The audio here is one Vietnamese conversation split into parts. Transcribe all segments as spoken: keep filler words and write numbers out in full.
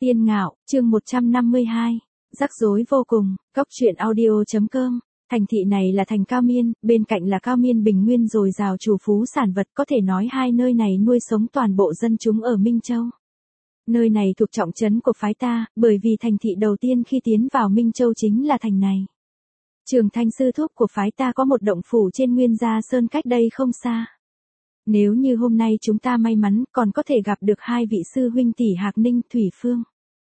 Tiên Ngạo, chương một trăm năm mươi hai. Rắc rối vô cùng, Cốc truyện audio.com. Thành thị này là thành Cao Miên, bên cạnh là Cao Miên bình nguyên dồi dào trù phú sản vật, có thể nói hai nơi này nuôi sống toàn bộ dân chúng ở Minh Châu. Nơi này thuộc trọng trấn của phái ta, bởi vì thành thị đầu tiên khi tiến vào Minh Châu chính là thành này. Trường Thanh sư thúc của phái ta có một động phủ trên Nguyên Gia Sơn cách đây không xa. Nếu như hôm nay chúng ta may mắn còn có thể gặp được hai vị sư huynh tỷ Hạc Ninh, Thủy Phương.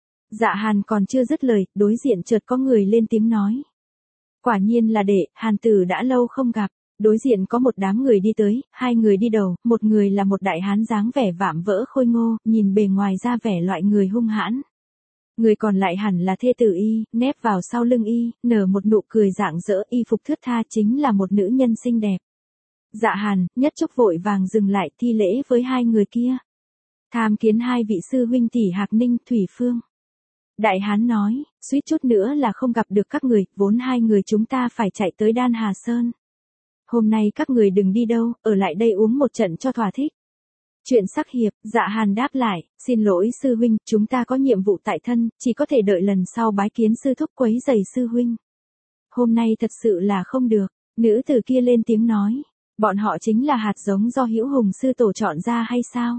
Dạ Hàn còn chưa dứt lời, đối diện chợt có người lên tiếng nói. Quả nhiên là đệ, Hàn tử đã lâu không gặp. Đối diện có một đám người đi tới, hai người đi đầu, một người là một đại hán dáng vẻ vạm vỡ khôi ngô, nhìn bề ngoài ra vẻ loại người hung hãn. Người còn lại hẳn là thê tử y, nép vào sau lưng y, nở một nụ cười rạng rỡ, y phục thướt tha chính là một nữ nhân xinh đẹp. Dạ Hàn, Nhất Trúc vội vàng dừng lại thi lễ với hai người kia. Tham kiến hai vị sư huynh tỷ Hạc Ninh, Thủy Phương. Đại hán nói, suýt chút nữa là không gặp được các người, vốn hai người chúng ta phải chạy tới Đan Hà Sơn. Hôm nay các người đừng đi đâu, ở lại đây uống một trận cho thỏa thích. Chuyện sắc hiệp, Dạ Hàn đáp lại, xin lỗi sư huynh, chúng ta có nhiệm vụ tại thân, chỉ có thể đợi lần sau bái kiến sư thúc quấy giày sư huynh. Hôm nay thật sự là không được, nữ tử kia lên tiếng nói, bọn họ chính là hạt giống do Hữu Hùng sư tổ chọn ra hay sao?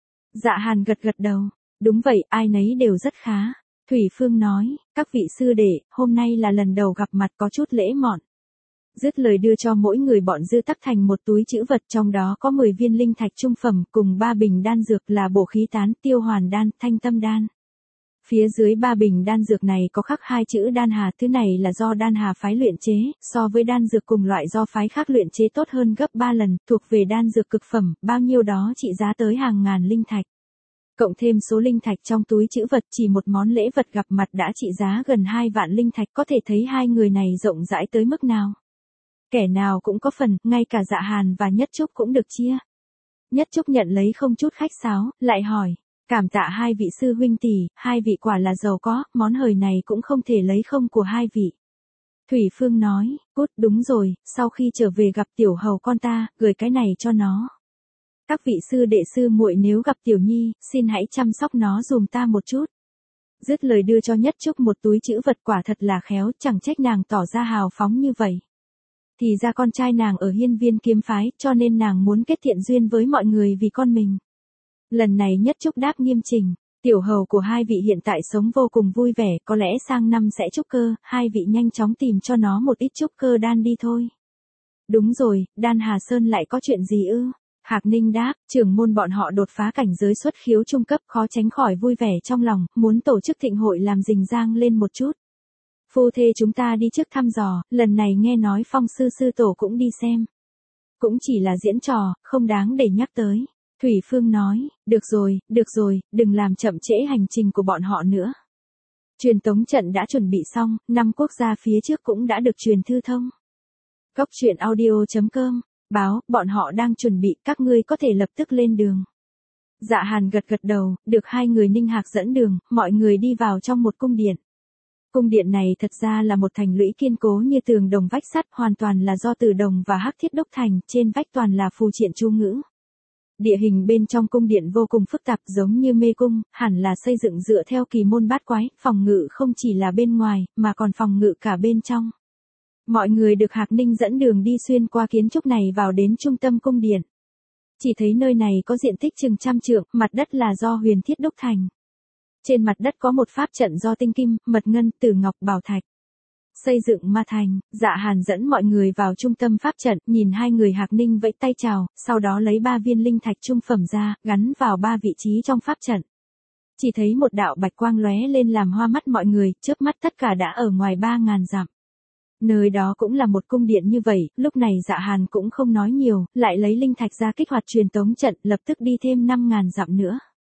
Dạ Hàn gật gật đầu, đúng vậy, ai nấy đều rất khá. Thủy Phương nói, các vị sư đệ, hôm nay là lần đầu gặp mặt có chút lễ mọn. Dứt lời đưa cho mỗi người bọn dư tắc thành một túi trữ vật, trong đó có mười viên linh thạch trung phẩm cùng ba bình đan dược là bổ khí tán, tiêu hoàn đan, thanh tâm đan. Phía dưới ba bình đan dược này có khắc hai chữ Đan Hà, thứ này là do Đan Hà phái luyện chế, so với đan dược cùng loại do phái khác luyện chế tốt hơn gấp ba lần, thuộc về đan dược cực phẩm, bao nhiêu đó trị giá tới hàng ngàn linh thạch. Cộng thêm số linh thạch trong túi trữ vật, chỉ một món lễ vật gặp mặt đã trị giá gần hai vạn linh thạch, có thể thấy hai người này rộng rãi tới mức nào. Kẻ nào cũng có phần, ngay cả Dạ Hàn và Nhất Trúc cũng được chia. Nhất Trúc nhận lấy không chút khách sáo, lại hỏi, cảm tạ hai vị sư huynh tỷ, hai vị quả là giàu có, món hời này cũng không thể lấy không của hai vị. Thủy Phương nói, cút, đúng rồi, sau khi trở về gặp tiểu hầu con ta, gửi cái này cho nó. Các vị sư đệ sư muội nếu gặp tiểu nhi, xin hãy chăm sóc nó dùm ta một chút. Dứt lời đưa cho Nhất Trúc một túi trữ vật, quả thật là khéo, chẳng trách nàng tỏ ra hào phóng như vậy. Thì ra con trai nàng ở Hiên Viên kiếm phái, cho nên nàng muốn kết thiện duyên với mọi người vì con mình. Lần này Nhất Trúc đáp nghiêm chỉnh, tiểu hầu của hai vị hiện tại sống vô cùng vui vẻ, có lẽ sang năm sẽ trúc cơ, hai vị nhanh chóng tìm cho nó một ít trúc cơ đan đi thôi. Đúng rồi, Đan Hà Sơn lại có chuyện gì ư? Hạc Ninh đáp, trưởng môn bọn họ đột phá cảnh giới xuất khiếu trung cấp, khó tránh khỏi vui vẻ trong lòng, muốn tổ chức thịnh hội làm rình rang lên một chút. Phu thê chúng ta đi trước thăm dò, lần này nghe nói Phong sư sư tổ cũng đi xem. Cũng chỉ là diễn trò, không đáng để nhắc tới. Thủy Phương nói, được rồi, được rồi, đừng làm chậm trễ hành trình của bọn họ nữa. Truyền tống trận đã chuẩn bị xong, năm quốc gia phía trước cũng đã được truyền thư thông. Cốc truyện audio.com, báo, bọn họ đang chuẩn bị, các ngươi có thể lập tức lên đường. Dạ Hàn gật gật đầu, được hai người Ninh Hạc dẫn đường, mọi người đi vào trong một cung điện. Cung điện này thật ra là một thành lũy kiên cố như tường đồng vách sắt, hoàn toàn là do từ đồng và hắc thiết đúc thành, trên vách toàn là phù triện chú ngữ. Địa hình bên trong cung điện vô cùng phức tạp, giống như mê cung, hẳn là xây dựng dựa theo kỳ môn bát quái, phòng ngự không chỉ là bên ngoài, mà còn phòng ngự cả bên trong. Mọi người được Hạc Ninh dẫn đường đi xuyên qua kiến trúc này vào đến trung tâm cung điện. Chỉ thấy nơi này có diện tích chừng trăm trượng, mặt đất là do huyền thiết đúc thành. Trên mặt đất có một pháp trận do tinh kim, mật ngân, tử ngọc, bảo thạch xây dựng mà thành. Dạ Hàn dẫn mọi người vào trung tâm pháp trận, nhìn hai người Hạc Ninh vẫy tay chào, sau đó lấy ba viên linh thạch trung phẩm ra, gắn vào ba vị trí trong pháp trận. Chỉ thấy một đạo bạch quang lóe lên làm hoa mắt mọi người, chớp mắt tất cả đã ở ngoài ba ngàn dặm. Nơi đó cũng là một cung điện như vậy, lúc này Dạ Hàn cũng không nói nhiều, lại lấy linh thạch ra kích hoạt truyền tống trận, lập tức đi thêm năm ngàn dặm nữa.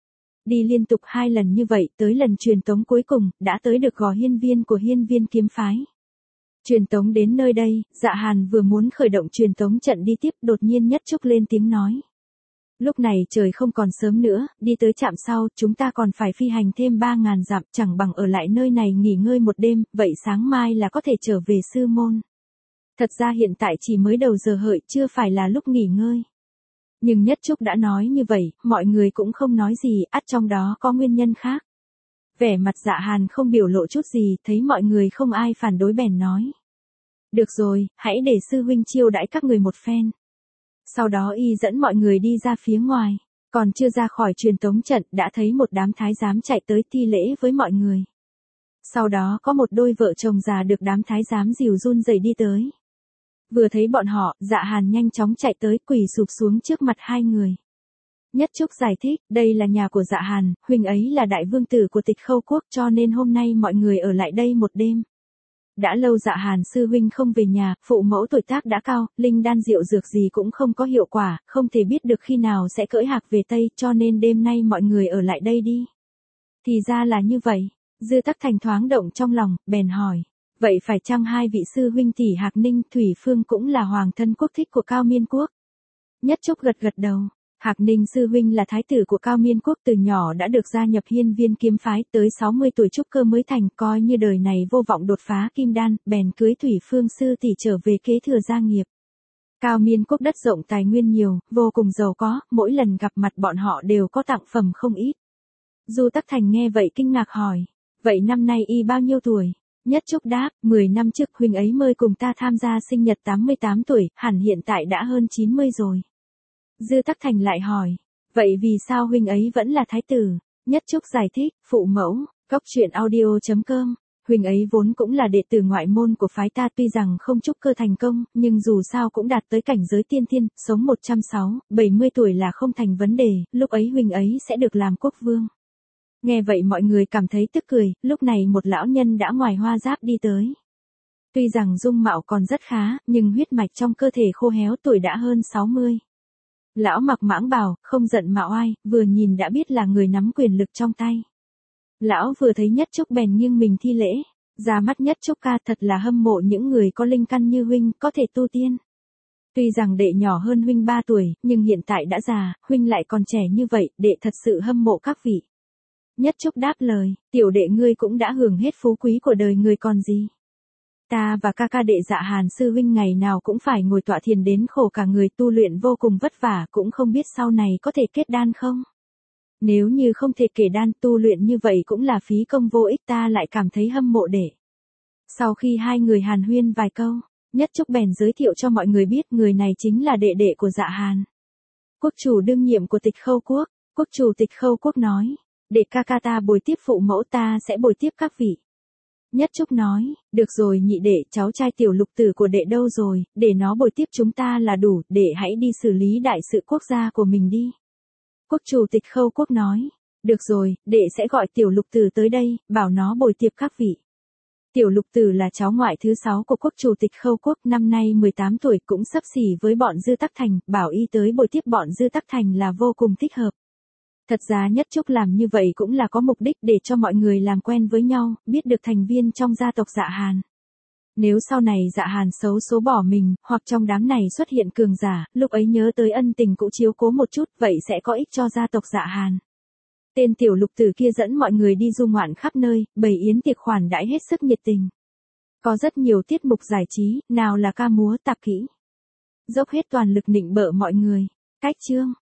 Đi liên tục hai lần như vậy, tới lần truyền tống cuối cùng, đã tới được gò hiên viên của Hiên Viên kiếm phái. Truyền tống đến nơi đây, Dạ Hàn vừa muốn khởi động truyền tống trận đi tiếp, đột nhiên Nhất Trúc lên tiếng nói. Lúc này trời không còn sớm nữa, đi tới trạm sau, chúng ta còn phải phi hành thêm ba ngàn dặm, chẳng bằng ở lại nơi này nghỉ ngơi một đêm, vậy sáng mai là có thể trở về sư môn. Thật ra hiện tại chỉ mới đầu giờ hợi, chưa phải là lúc nghỉ ngơi. Nhưng Nhất Trúc đã nói như vậy, mọi người cũng không nói gì, ắt trong đó có nguyên nhân khác. Vẻ mặt Dạ Hàn không biểu lộ chút gì, thấy mọi người không ai phản đối bèn nói. Được rồi, hãy để sư huynh chiêu đãi các người một phen. Sau đó y dẫn mọi người đi ra phía ngoài, còn chưa ra khỏi truyền tống trận đã thấy một đám thái giám chạy tới thi lễ với mọi người. Sau đó có một đôi vợ chồng già được đám thái giám dìu run rẩy đi tới. Vừa thấy bọn họ, Dạ Hàn nhanh chóng chạy tới quỳ sụp xuống trước mặt hai người. Nhất Trúc giải thích, đây là nhà của Dạ Hàn, huynh ấy là đại vương tử của Tịch Khâu quốc cho nên hôm nay mọi người ở lại đây một đêm. Đã lâu Dạ Hàn sư huynh không về nhà, phụ mẫu tuổi tác đã cao, linh đan rượu dược gì cũng không có hiệu quả, không thể biết được khi nào sẽ cưỡi hạc về Tây, cho nên đêm nay mọi người ở lại đây đi. Thì ra là như vậy, Dư Tắc Thành thoáng động trong lòng, bèn hỏi, vậy phải chăng hai vị sư huynh tỷ Hạc Ninh, Thủy Phương cũng là hoàng thân quốc thích của Cao Miên quốc? Nhất Trúc gật gật đầu. Hạc Ninh sư huynh là thái tử của Cao Miên quốc, từ nhỏ đã được gia nhập Hiên Viên kiếm phái, tới sáu mươi tuổi trúc cơ mới thành, coi như đời này vô vọng đột phá kim đan, bèn cưới Thủy Phương sư tỷ trở về kế thừa gia nghiệp. Cao Miên quốc đất rộng tài nguyên nhiều, vô cùng giàu có, mỗi lần gặp mặt bọn họ đều có tặng phẩm không ít. Du Tắc Thành nghe vậy kinh ngạc hỏi, vậy năm nay y bao nhiêu tuổi? Nhất Trúc đáp, mười năm trước huynh ấy mời cùng ta tham gia sinh nhật tám mươi tám tuổi, hẳn hiện tại đã hơn chín mươi rồi. Dư Tắc Thành lại hỏi, vậy vì sao huynh ấy vẫn là thái tử? Nhất Trúc giải thích, phụ mẫu, cốc truyện audio chấm com, huynh ấy vốn cũng là đệ tử ngoại môn của phái ta, tuy rằng không trúc cơ thành công, nhưng dù sao cũng đạt tới cảnh giới tiên thiên, sống một trăm sáu mươi, bảy mươi tuổi là không thành vấn đề, lúc ấy huynh ấy sẽ được làm quốc vương. Nghe vậy mọi người cảm thấy tức cười, lúc này một lão nhân đã ngoài hoa giáp đi tới. Tuy rằng dung mạo còn rất khá, nhưng huyết mạch trong cơ thể khô héo, tuổi đã hơn sáu mươi. Lão mặc mãng bào, không giận mà oai, vừa nhìn đã biết là người nắm quyền lực trong tay. Lão vừa thấy Nhất Trúc bèn nghiêng mình thi lễ, ra mắt Nhất Trúc ca, thật là hâm mộ những người có linh căn như huynh, có thể tu tiên. Tuy rằng đệ nhỏ hơn huynh ba tuổi, nhưng hiện tại đã già, huynh lại còn trẻ như vậy, đệ thật sự hâm mộ các vị. Nhất Trúc đáp lời, tiểu đệ ngươi cũng đã hưởng hết phú quý của đời người còn gì. Ta và ca ca đệ Dạ Hàn sư huynh ngày nào cũng phải ngồi tọa thiền đến khổ cả người, tu luyện vô cùng vất vả, cũng không biết sau này có thể kết đan không. Nếu như không thể kể đan, tu luyện như vậy cũng là phí công vô ích, ta lại cảm thấy hâm mộ đệ. Sau khi hai người hàn huyên vài câu, Nhất Trúc bèn giới thiệu cho mọi người biết người này chính là đệ đệ của Dạ Hàn, quốc chủ đương nhiệm của Tịch Khâu quốc. Quốc chủ Tịch Khâu quốc nói, để ca ca ta bồi tiếp phụ mẫu, ta sẽ bồi tiếp các vị. Nhất Trúc nói, được rồi nhị đệ, cháu trai tiểu lục tử của đệ đâu rồi, để nó bồi tiếp chúng ta là đủ, đệ hãy đi xử lý đại sự quốc gia của mình đi. Quốc chủ Tịch Khâu quốc nói, được rồi, đệ sẽ gọi tiểu lục tử tới đây, bảo nó bồi tiếp các vị. Tiểu lục tử là cháu ngoại thứ sáu của quốc chủ Tịch Khâu quốc, năm nay mười tám tuổi, cũng xấp xỉ với bọn Dư Tắc Thành, bảo y tới bồi tiếp bọn Dư Tắc Thành là vô cùng thích hợp. Thật ra Nhất Trúc làm như vậy cũng là có mục đích để cho mọi người làm quen với nhau, biết được thành viên trong gia tộc Dạ Hàn. Nếu sau này Dạ Hàn xấu số bỏ mình, hoặc trong đám này xuất hiện cường giả, lúc ấy nhớ tới ân tình cũ chiếu cố một chút, vậy sẽ có ích cho gia tộc Dạ Hàn. Tên tiểu lục tử kia dẫn mọi người đi du ngoạn khắp nơi, bày yến tiệc khoản đãi hết sức nhiệt tình. Có rất nhiều tiết mục giải trí, nào là ca múa, tạp kỹ. Dốc hết toàn lực nịnh bợ mọi người. Cách chương